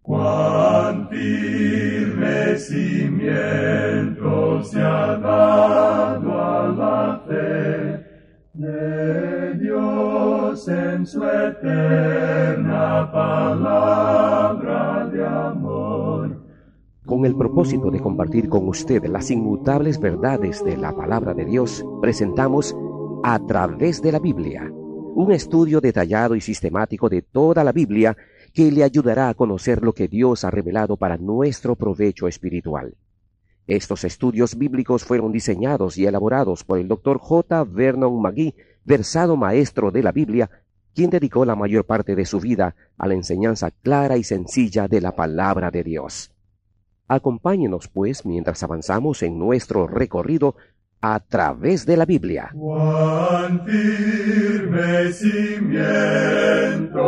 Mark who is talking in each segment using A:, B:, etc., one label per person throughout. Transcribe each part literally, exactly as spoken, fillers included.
A: Cuán firme cimiento se ha dado a la fe de Dios en su eterna palabra de amor.
B: Con el propósito de compartir con usted las inmutables verdades de la palabra de Dios, presentamos A Través de la Biblia, un estudio detallado y sistemático de toda la Biblia que le ayudará a conocer lo que Dios ha revelado para nuestro provecho espiritual. Estos estudios bíblicos fueron diseñados y elaborados por el doctor J. Vernon McGee, versado maestro de la Biblia, quien dedicó la mayor parte de su vida a la enseñanza clara y sencilla de la palabra de Dios. Acompáñenos, pues, mientras avanzamos en nuestro recorrido a través de la Biblia.
A: Cuán firme cimiento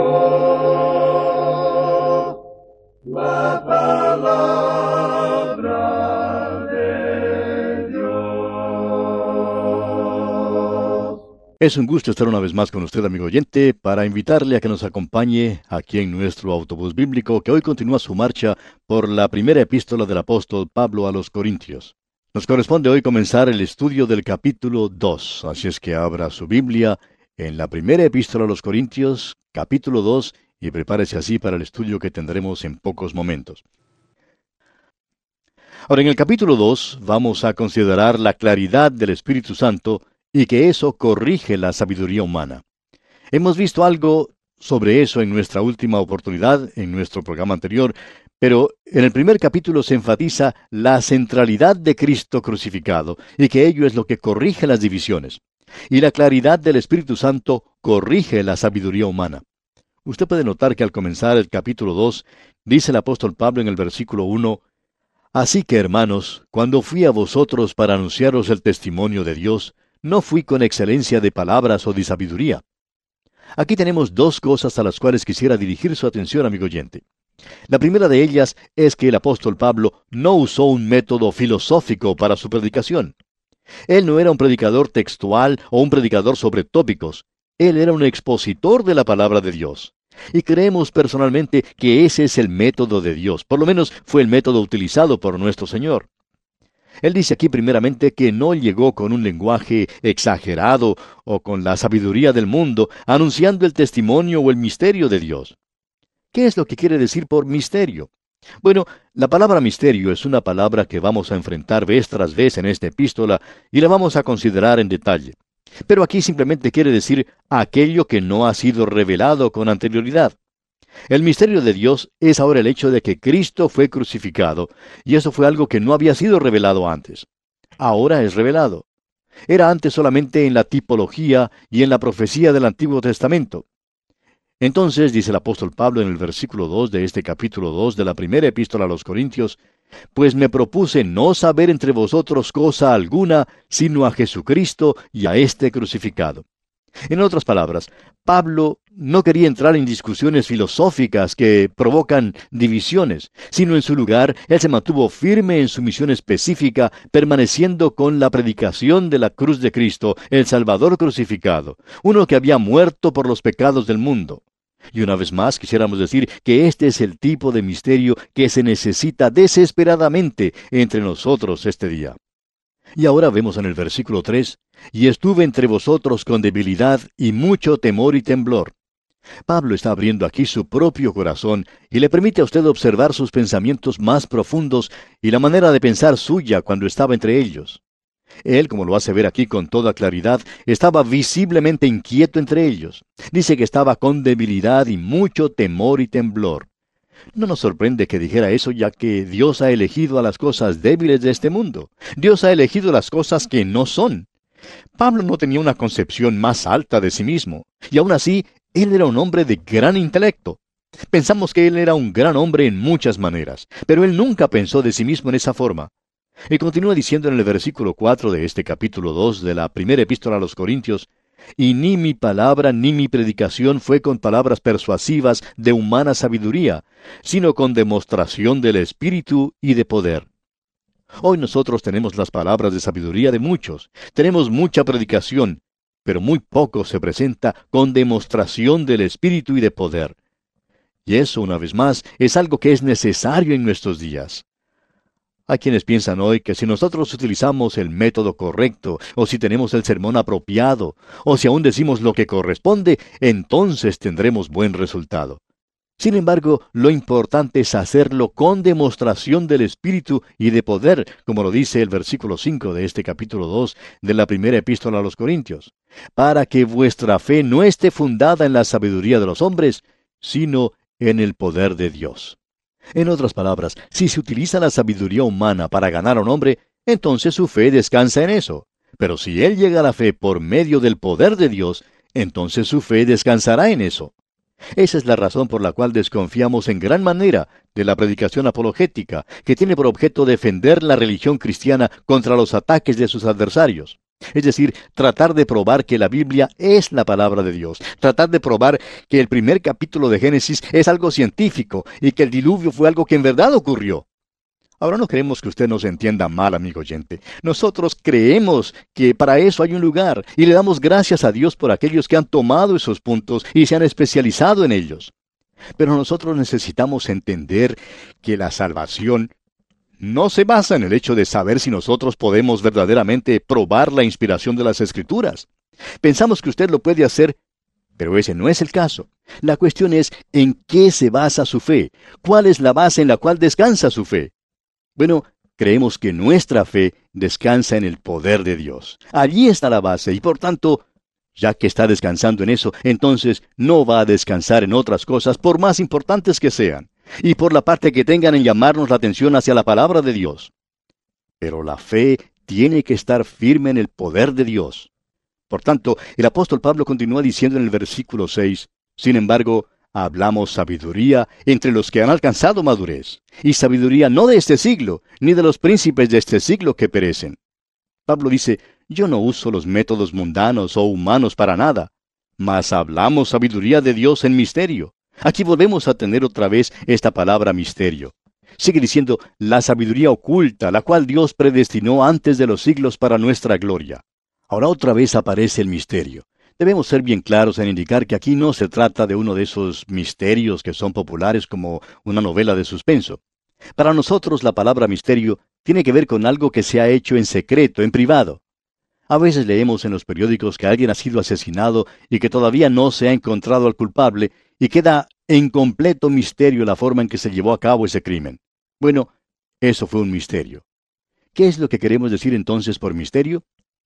A: la palabra de Dios.
C: Es un gusto estar una vez más con usted, amigo oyente, para invitarle a que nos acompañe aquí en nuestro autobús bíblico que hoy continúa su marcha por la primera epístola del apóstol Pablo a los Corintios. Nos corresponde hoy comenzar el estudio del capítulo dos, así es que abra su Biblia en la primera epístola a los Corintios, capítulo dos, y prepárese así para el estudio que tendremos en pocos momentos. Ahora, en el capítulo dos vamos a considerar la claridad del Espíritu Santo y que eso corrige la sabiduría humana. Hemos visto algo sobre eso en nuestra última oportunidad, en nuestro programa anterior, pero en el primer capítulo se enfatiza la centralidad de Cristo crucificado y que ello es lo que corrige las divisiones. Y la claridad del Espíritu Santo corrige la sabiduría humana. Usted puede notar que al comenzar el capítulo dos, dice el apóstol Pablo en el versículo uno, «Así que, hermanos, cuando fui a vosotros para anunciaros el testimonio de Dios, no fui con excelencia de palabras o de sabiduría». Aquí tenemos dos cosas a las cuales quisiera dirigir su atención, amigo oyente. La primera de ellas es que el apóstol Pablo no usó un método filosófico para su predicación. Él no era un predicador textual o un predicador sobre tópicos. Él era un expositor de la palabra de Dios. Y creemos personalmente que ese es el método de Dios. Por lo menos fue el método utilizado por nuestro Señor. Él dice aquí primeramente que no llegó con un lenguaje exagerado o con la sabiduría del mundo, anunciando el testimonio o el misterio de Dios. ¿Qué es lo que quiere decir por misterio? Bueno, la palabra misterio es una palabra que vamos a enfrentar vez tras vez en esta epístola y la vamos a considerar en detalle. Pero aquí simplemente quiere decir aquello que no ha sido revelado con anterioridad. El misterio de Dios es ahora el hecho de que Cristo fue crucificado, y eso fue algo que no había sido revelado antes. Ahora es revelado. Era antes solamente en la tipología y en la profecía del Antiguo Testamento. Entonces, dice el apóstol Pablo en el versículo dos de este capítulo dos de la primera epístola a los Corintios, «Pues me propuse no saber entre vosotros cosa alguna, sino a Jesucristo y a este crucificado». En otras palabras, Pablo no quería entrar en discusiones filosóficas que provocan divisiones, sino en su lugar, él se mantuvo firme en su misión específica, permaneciendo con la predicación de la cruz de Cristo, el Salvador crucificado, uno que había muerto por los pecados del mundo. Y una vez más quisiéramos decir que este es el tipo de misterio que se necesita desesperadamente entre nosotros este día. Y ahora vemos en el versículo tres, «Y estuve entre vosotros con debilidad y mucho temor y temblor». Pablo está abriendo aquí su propio corazón y le permite a usted observar sus pensamientos más profundos y la manera de pensar suya cuando estaba entre ellos. Él, como lo hace ver aquí con toda claridad, estaba visiblemente inquieto entre ellos. Dice que estaba con debilidad y mucho temor y temblor. No nos sorprende que dijera eso, ya que Dios ha elegido a las cosas débiles de este mundo. Dios ha elegido las cosas que no son. Pablo no tenía una concepción más alta de sí mismo, y aún así, él era un hombre de gran intelecto. Pensamos que él era un gran hombre en muchas maneras, pero él nunca pensó de sí mismo en esa forma. Y continúa diciendo en el versículo cuatro de este capítulo dos de la primera epístola a los Corintios, «Y ni mi palabra ni mi predicación fue con palabras persuasivas de humana sabiduría, sino con demostración del Espíritu y de poder». Hoy nosotros tenemos las palabras de sabiduría de muchos, tenemos mucha predicación, pero muy poco se presenta con demostración del Espíritu y de poder. Y eso, una vez más, es algo que es necesario en nuestros días. Hay quienes piensan hoy que si nosotros utilizamos el método correcto, o si tenemos el sermón apropiado, o si aún decimos lo que corresponde, entonces tendremos buen resultado. Sin embargo, lo importante es hacerlo con demostración del Espíritu y de poder, como lo dice el versículo cinco de este capítulo dos de la primera epístola a los Corintios, para que vuestra fe no esté fundada en la sabiduría de los hombres, sino en el poder de Dios. En otras palabras, si se utiliza la sabiduría humana para ganar a un hombre, entonces su fe descansa en eso. Pero si él llega a la fe por medio del poder de Dios, entonces su fe descansará en eso. Esa es la razón por la cual desconfiamos en gran manera de la predicación apologética, que tiene por objeto defender la religión cristiana contra los ataques de sus adversarios. Es decir, tratar de probar que la Biblia es la palabra de Dios, tratar de probar que el primer capítulo de Génesis es algo científico y que el diluvio fue algo que en verdad ocurrió. Ahora no queremos que usted nos entienda mal, amigo oyente. Nosotros creemos que para eso hay un lugar y le damos gracias a Dios por aquellos que han tomado esos puntos y se han especializado en ellos. Pero nosotros necesitamos entender que la salvación no se basa en el hecho de saber si nosotros podemos verdaderamente probar la inspiración de las Escrituras. Pensamos que usted lo puede hacer, pero ese no es el caso. La cuestión es en qué se basa su fe, cuál es la base en la cual descansa su fe. Bueno, creemos que nuestra fe descansa en el poder de Dios. Allí está la base y por tanto, ya que está descansando en eso, entonces no va a descansar en otras cosas por más importantes que sean, y por la parte que tengan en llamarnos la atención hacia la palabra de Dios. Pero la fe tiene que estar firme en el poder de Dios. Por tanto, el apóstol Pablo continúa diciendo en el versículo seis, sin embargo, hablamos sabiduría entre los que han alcanzado madurez, y sabiduría no de este siglo, ni de los príncipes de este siglo que perecen. Pablo dice, yo no uso los métodos mundanos o humanos para nada, mas hablamos sabiduría de Dios en misterio. Aquí volvemos a tener otra vez esta palabra misterio. Sigue diciendo, la sabiduría oculta, la cual Dios predestinó antes de los siglos para nuestra gloria. Ahora otra vez aparece el misterio. Debemos ser bien claros en indicar que aquí no se trata de uno de esos misterios que son populares como una novela de suspenso. Para nosotros la palabra misterio tiene que ver con algo que se ha hecho en secreto, en privado. A veces leemos en los periódicos que alguien ha sido asesinado y que todavía no se ha encontrado al culpable y queda en completo misterio la forma en que se llevó a cabo ese crimen. Bueno, eso fue un misterio. ¿Qué es lo que queremos decir entonces por misterio?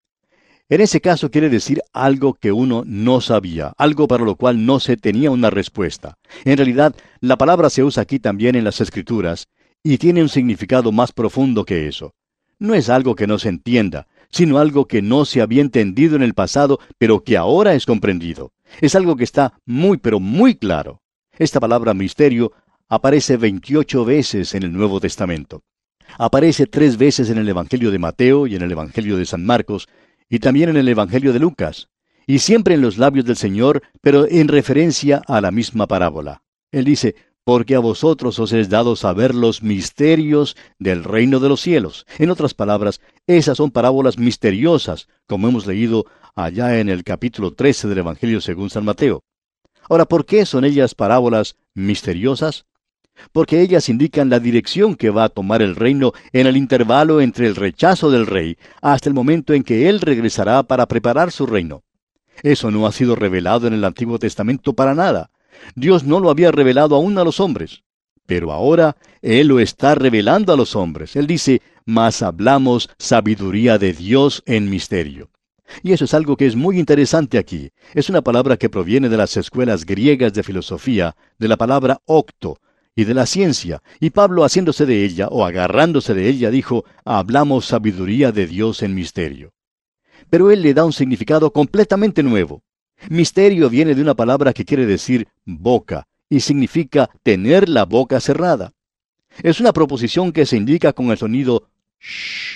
C: En ese caso quiere decir algo que uno no sabía, algo para lo cual no se tenía una respuesta. En realidad, la palabra se usa aquí también en las Escrituras y tiene un significado más profundo que eso. No es algo que no se entienda, sino algo que no se había entendido en el pasado, pero que ahora es comprendido. Es algo que está muy, pero muy claro. Esta palabra misterio aparece veintiocho veces en el Nuevo Testamento. Aparece tres veces en el Evangelio de Mateo y en el Evangelio de San Marcos, y también en el Evangelio de Lucas, y siempre en los labios del Señor, pero en referencia a la misma parábola. Él dice, porque a vosotros os es dado saber los misterios del reino de los cielos. En otras palabras, esas son parábolas misteriosas, como hemos leído allá en el capítulo trece del Evangelio según San Mateo. Ahora, ¿por qué son ellas parábolas misteriosas? Porque ellas indican la dirección que va a tomar el reino en el intervalo entre el rechazo del rey hasta el momento en que él regresará para preparar su reino. Eso no ha sido revelado en el Antiguo Testamento para nada. Dios no lo había revelado aún a los hombres. Pero ahora Él lo está revelando a los hombres. Él dice, mas hablamos sabiduría de Dios en misterio. Y eso es algo que es muy interesante aquí. Es una palabra que proviene de las escuelas griegas de filosofía, de la palabra octo, y de la ciencia, y Pablo haciéndose de ella, o agarrándose de ella, dijo, hablamos sabiduría de Dios en misterio. Pero él le da un significado completamente nuevo. Misterio viene de una palabra que quiere decir boca, y significa tener la boca cerrada. Es una proposición que se indica con el sonido shh.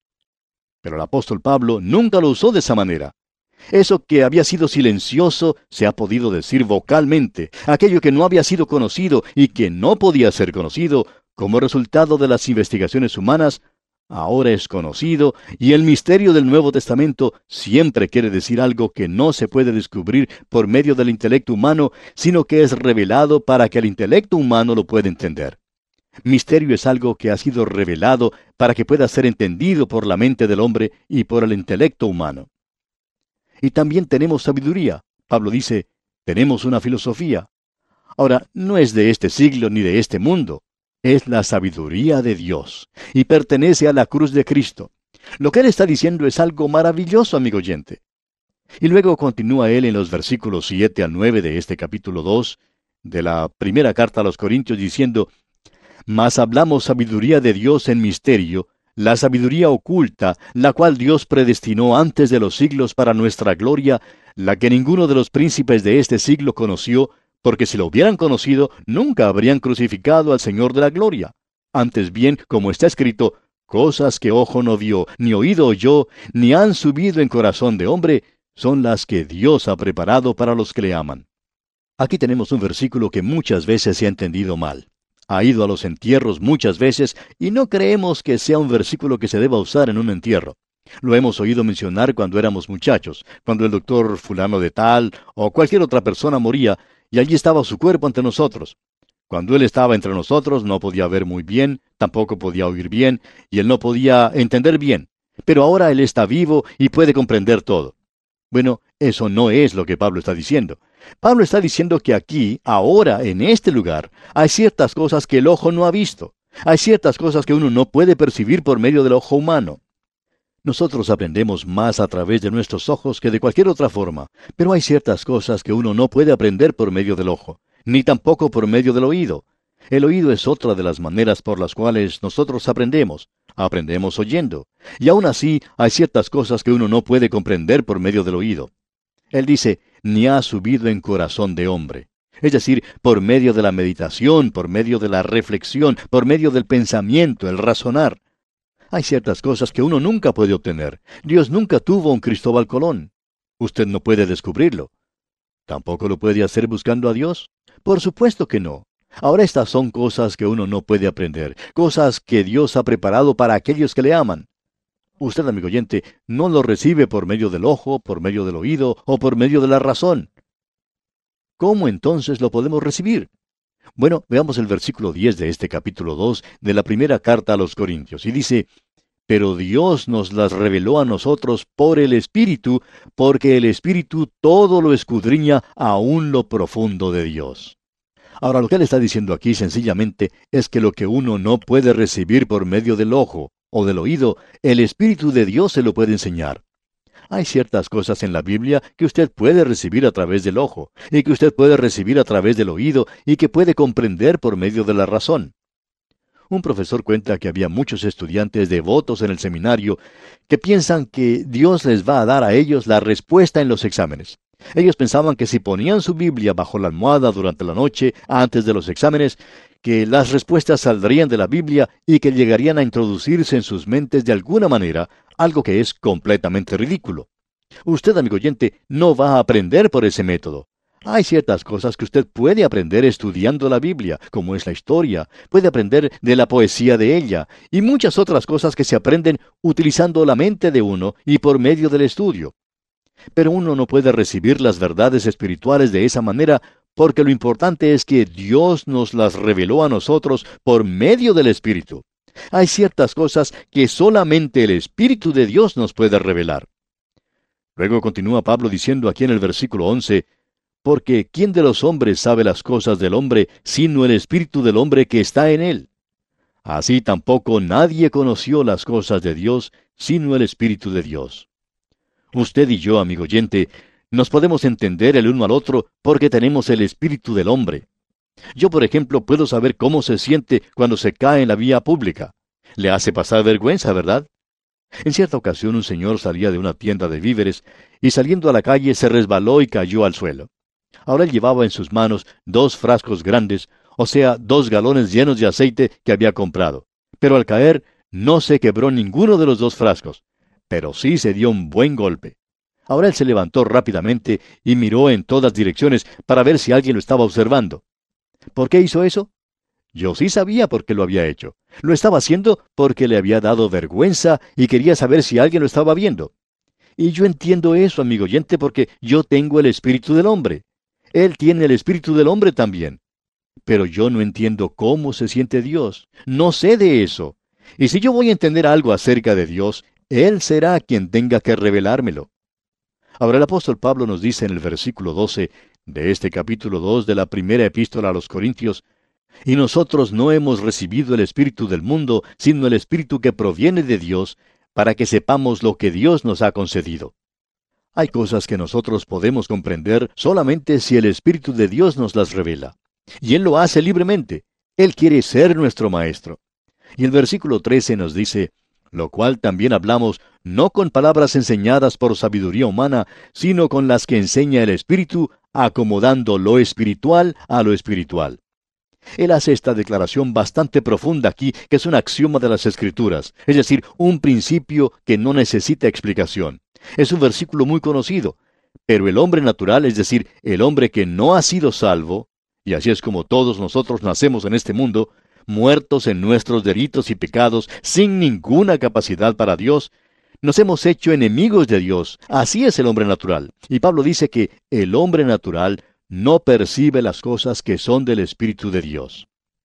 C: Pero el apóstol Pablo nunca lo usó de esa manera. Eso que había sido silencioso se ha podido decir vocalmente. Aquello que no había sido conocido y que no podía ser conocido, como resultado de las investigaciones humanas, ahora es conocido, y el misterio del Nuevo Testamento siempre quiere decir algo que no se puede descubrir por medio del intelecto humano, sino que es revelado para que el intelecto humano lo pueda entender. Misterio es algo que ha sido revelado para que pueda ser entendido por la mente del hombre y por el intelecto humano. Y también tenemos sabiduría. Pablo dice, tenemos una filosofía. Ahora, no es de este siglo ni de este mundo. Es la sabiduría de Dios, y pertenece a la cruz de Cristo. Lo que él está diciendo es algo maravilloso, amigo oyente. Y luego continúa él en los versículos siete al nueve de este capítulo dos, de la primera carta a los Corintios, diciendo, Mas hablamos sabiduría de Dios en misterio, la sabiduría oculta, la cual Dios predestinó antes de los siglos para nuestra gloria, la que ninguno de los príncipes de este siglo conoció, porque si lo hubieran conocido, nunca habrían crucificado al Señor de la gloria. Antes bien, como está escrito, cosas que ojo no vio, ni oído oyó, ni han subido en corazón de hombre, son las que Dios ha preparado para los que le aman. Aquí tenemos un versículo que muchas veces se ha entendido mal. Ha ido a los entierros muchas veces y no creemos que sea un versículo que se deba usar en un entierro. Lo hemos oído mencionar cuando éramos muchachos, cuando el doctor fulano de tal o cualquier otra persona moría y allí estaba su cuerpo ante nosotros. Cuando él estaba entre nosotros no podía ver muy bien, tampoco podía oír bien y él no podía entender bien. Pero ahora él está vivo y puede comprender todo. Bueno, eso no es lo que Pablo está diciendo. Pablo está diciendo que aquí, ahora, en este lugar, hay ciertas cosas que el ojo no ha visto. Hay ciertas cosas que uno no puede percibir por medio del ojo humano. Nosotros aprendemos más a través de nuestros ojos que de cualquier otra forma, pero hay ciertas cosas que uno no puede aprender por medio del ojo, ni tampoco por medio del oído. El oído es otra de las maneras por las cuales nosotros aprendemos. Aprendemos oyendo. Y aún así, hay ciertas cosas que uno no puede comprender por medio del oído. Él dice, ni ha subido en corazón de hombre. Es decir, por medio de la meditación, por medio de la reflexión, por medio del pensamiento, el razonar. Hay ciertas cosas que uno nunca puede obtener. Dios nunca tuvo un Cristóbal Colón. Usted no puede descubrirlo. ¿Tampoco lo puede hacer buscando a Dios? Por supuesto que no. Ahora estas son cosas que uno no puede aprender, cosas que Dios ha preparado para aquellos que le aman. Usted, amigo oyente, no lo recibe por medio del ojo, por medio del oído o por medio de la razón. ¿Cómo entonces lo podemos recibir? Bueno, veamos el versículo diez de este capítulo dos de la primera carta a los Corintios, y dice, Pero Dios nos las reveló a nosotros por el Espíritu, porque el Espíritu todo lo escudriña aún lo profundo de Dios. Ahora, lo que él está diciendo aquí sencillamente es que lo que uno no puede recibir por medio del ojo o del oído, el Espíritu de Dios se lo puede enseñar. Hay ciertas cosas en la Biblia que usted puede recibir a través del ojo, y que usted puede recibir a través del oído, y que puede comprender por medio de la razón. Un profesor cuenta que había muchos estudiantes devotos en el seminario que piensan que Dios les va a dar a ellos la respuesta en los exámenes. Ellos pensaban que si ponían su Biblia bajo la almohada durante la noche, antes de los exámenes, que las respuestas saldrían de la Biblia y que llegarían a introducirse en sus mentes de alguna manera, algo que es completamente ridículo. Usted, amigo oyente, no va a aprender por ese método. Hay ciertas cosas que usted puede aprender estudiando la Biblia, como es la historia, puede aprender de la poesía de ella, y muchas otras cosas que se aprenden utilizando la mente de uno y por medio del estudio. Pero uno no puede recibir las verdades espirituales de esa manera, porque lo importante es que Dios nos las reveló a nosotros por medio del Espíritu. Hay ciertas cosas que solamente el Espíritu de Dios nos puede revelar. Luego continúa Pablo diciendo aquí en el versículo once, Porque ¿quién de los hombres sabe las cosas del hombre, sino el Espíritu del hombre que está en él? Así tampoco nadie conoció las cosas de Dios, sino el Espíritu de Dios. Usted y yo, amigo oyente, nos podemos entender el uno al otro porque tenemos el espíritu del hombre. Yo, por ejemplo, puedo saber cómo se siente cuando se cae en la vía pública. Le hace pasar vergüenza, ¿verdad? En cierta ocasión un señor salía de una tienda de víveres y saliendo a la calle se resbaló y cayó al suelo. Ahora él llevaba en sus manos dos frascos grandes, o sea, dos galones llenos de aceite que había comprado. Pero al caer no se quebró ninguno de los dos frascos, pero sí se dio un buen golpe. Ahora él se levantó rápidamente y miró en todas direcciones para ver si alguien lo estaba observando. ¿Por qué hizo eso? Yo sí sabía por qué lo había hecho. Lo estaba haciendo porque le había dado vergüenza y quería saber si alguien lo estaba viendo. Y yo entiendo eso, amigo oyente, porque yo tengo el espíritu del hombre. Él tiene el espíritu del hombre también. Pero yo no entiendo cómo se siente Dios. No sé de eso. Y si yo voy a entender algo acerca de Dios, Él será quien tenga que revelármelo. Ahora el apóstol Pablo nos dice en el versículo doce de este capítulo dos de la primera epístola a los Corintios, y nosotros no hemos recibido el espíritu del mundo, sino el espíritu que proviene de Dios, para que sepamos lo que Dios nos ha concedido. Hay cosas que nosotros podemos comprender solamente si el Espíritu de Dios nos las revela. Y Él lo hace libremente. Él quiere ser nuestro Maestro. Y el versículo trece nos dice, lo cual también hablamos no con palabras enseñadas por sabiduría humana, sino con las que enseña el Espíritu, acomodando lo espiritual a lo espiritual. Él hace esta declaración bastante profunda aquí, que es un axioma de las Escrituras, es decir, un principio que no necesita explicación. Es un versículo muy conocido, pero el hombre natural, es decir, el hombre que no ha sido salvo, y así es como todos nosotros nacemos en este mundo, muertos en nuestros delitos y pecados, sin ninguna capacidad para Dios, nos hemos hecho enemigos de Dios. Así es el hombre natural. Y Pablo dice que el hombre natural no percibe las cosas que son del Espíritu de Dios.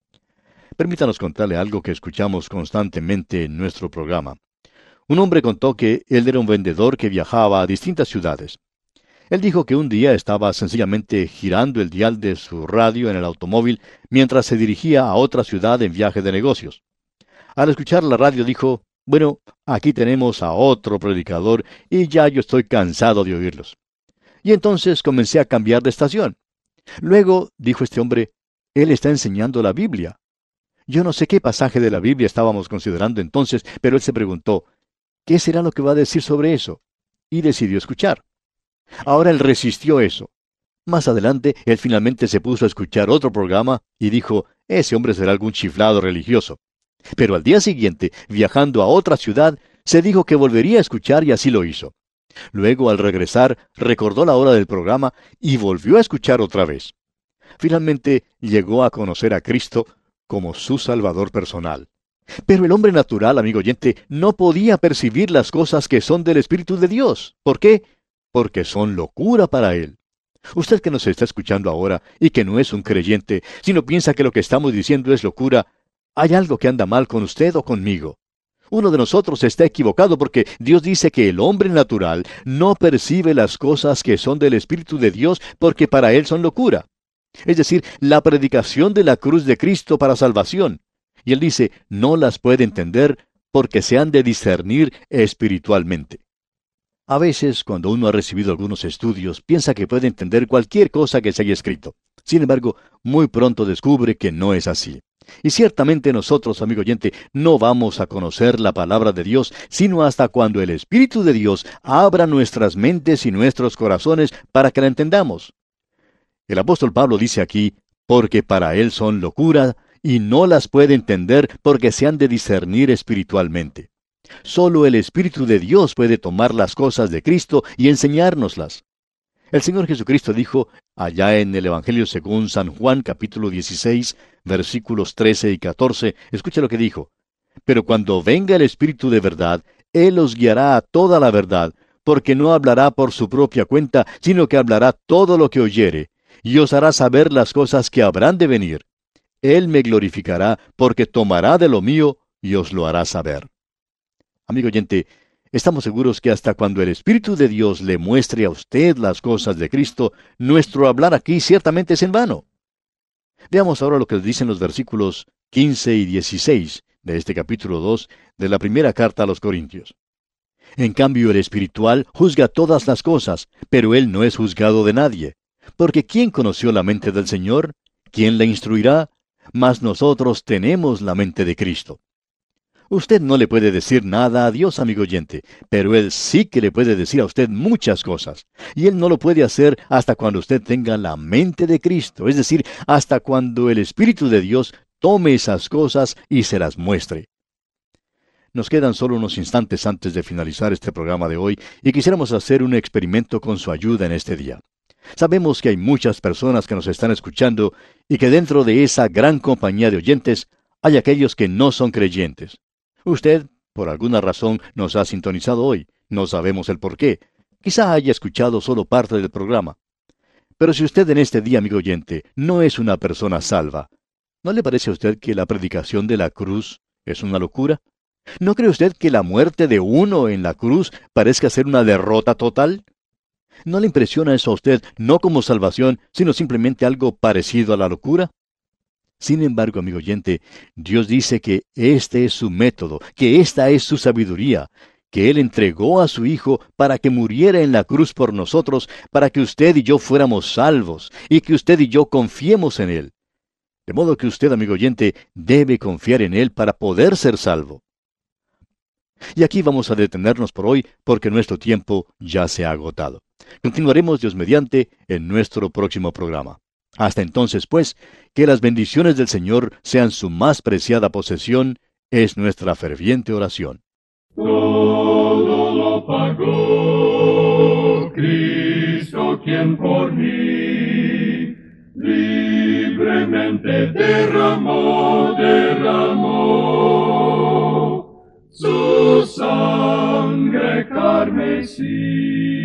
C: Permítanos contarle algo que escuchamos constantemente en nuestro programa. Un hombre contó que él era un vendedor que viajaba a distintas ciudades. Él dijo que un día estaba sencillamente girando el dial de su radio en el automóvil mientras se dirigía a otra ciudad en viaje de negocios. Al escuchar la radio dijo, bueno, aquí tenemos a otro predicador y ya yo estoy cansado de oírlos. Y entonces comencé a cambiar de estación. Luego, dijo este hombre, él está enseñando la Biblia. Yo no sé qué pasaje de la Biblia estábamos considerando entonces, pero él se preguntó, ¿qué será lo que va a decir sobre eso? Y decidió escuchar. Ahora él resistió eso. Más adelante, él finalmente se puso a escuchar otro programa y dijo, ese hombre será algún chiflado religioso. Pero al día siguiente, viajando a otra ciudad, se dijo que volvería a escuchar y así lo hizo. Luego, al regresar, recordó la hora del programa y volvió a escuchar otra vez. Finalmente, llegó a conocer a Cristo como su Salvador personal. Pero el hombre natural, amigo oyente, no podía percibir las cosas que son del Espíritu de Dios. ¿Por qué? Porque son locura para él. Usted que nos está escuchando ahora y que no es un creyente, sino piensa que lo que estamos diciendo es locura, hay algo que anda mal con usted o conmigo. Uno de nosotros está equivocado porque Dios dice que el hombre natural no percibe las cosas que son del Espíritu de Dios porque para él son locura. Es decir, la predicación de la cruz de Cristo para salvación. Y él dice, no las puede entender porque se han de discernir espiritualmente. A veces, cuando uno ha recibido algunos estudios, piensa que puede entender cualquier cosa que se haya escrito. Sin embargo, muy pronto descubre que no es así. Y ciertamente nosotros, amigo oyente, no vamos a conocer la palabra de Dios, sino hasta cuando el Espíritu de Dios abra nuestras mentes y nuestros corazones para que la entendamos. El apóstol Pablo dice aquí, porque para él son locura, y no las puede entender porque se han de discernir espiritualmente. Solo el Espíritu de Dios puede tomar las cosas de Cristo y enseñárnoslas. El Señor Jesucristo dijo, allá en el Evangelio según San Juan, capítulo dieciséis, versículos trece y catorce, escucha lo que dijo. Pero cuando venga el Espíritu de verdad, Él os guiará a toda la verdad, porque no hablará por su propia cuenta, sino que hablará todo lo que oyere, y os hará saber las cosas que habrán de venir. Él me glorificará, porque tomará de lo mío y os lo hará saber. Amigo oyente, estamos seguros que hasta cuando el Espíritu de Dios le muestre a usted las cosas de Cristo, nuestro hablar aquí ciertamente es en vano. Veamos ahora lo que dicen los versículos quince y dieciséis de este capítulo dos de la primera carta a los Corintios. En cambio, el espiritual juzga todas las cosas, pero él no es juzgado de nadie. Porque ¿quién conoció la mente del Señor? ¿Quién la instruirá? Mas nosotros tenemos la mente de Cristo. Usted no le puede decir nada a Dios, amigo oyente, pero Él sí que le puede decir a usted muchas cosas. Y Él no lo puede hacer hasta cuando usted tenga la mente de Cristo, es decir, hasta cuando el Espíritu de Dios tome esas cosas y se las muestre. Nos quedan solo unos instantes antes de finalizar este programa de hoy y quisiéramos hacer un experimento con su ayuda en este día. Sabemos que hay muchas personas que nos están escuchando y que dentro de esa gran compañía de oyentes hay aquellos que no son creyentes. Usted, por alguna razón, nos ha sintonizado hoy. No sabemos el por qué. Quizá haya escuchado solo parte del programa. Pero si usted en este día, amigo oyente, no es una persona salva, ¿no le parece a usted que la predicación de la cruz es una locura? ¿No cree usted que la muerte de uno en la cruz parezca ser una derrota total? ¿No le impresiona eso a usted no como salvación, sino simplemente algo parecido a la locura? Sin embargo, amigo oyente, Dios dice que este es su método, que esta es su sabiduría, que Él entregó a su Hijo para que muriera en la cruz por nosotros, para que usted y yo fuéramos salvos, y que usted y yo confiemos en Él. De modo que usted, amigo oyente, debe confiar en Él para poder ser salvo. Y aquí vamos a detenernos por hoy, porque nuestro tiempo ya se ha agotado. Continuaremos, Dios mediante, en nuestro próximo programa. Hasta entonces, pues, que las bendiciones del Señor sean su más preciada posesión, es nuestra ferviente oración.
A: Todo lo pagó Cristo, quien por mí libremente derramó, derramó su sangre carmesí.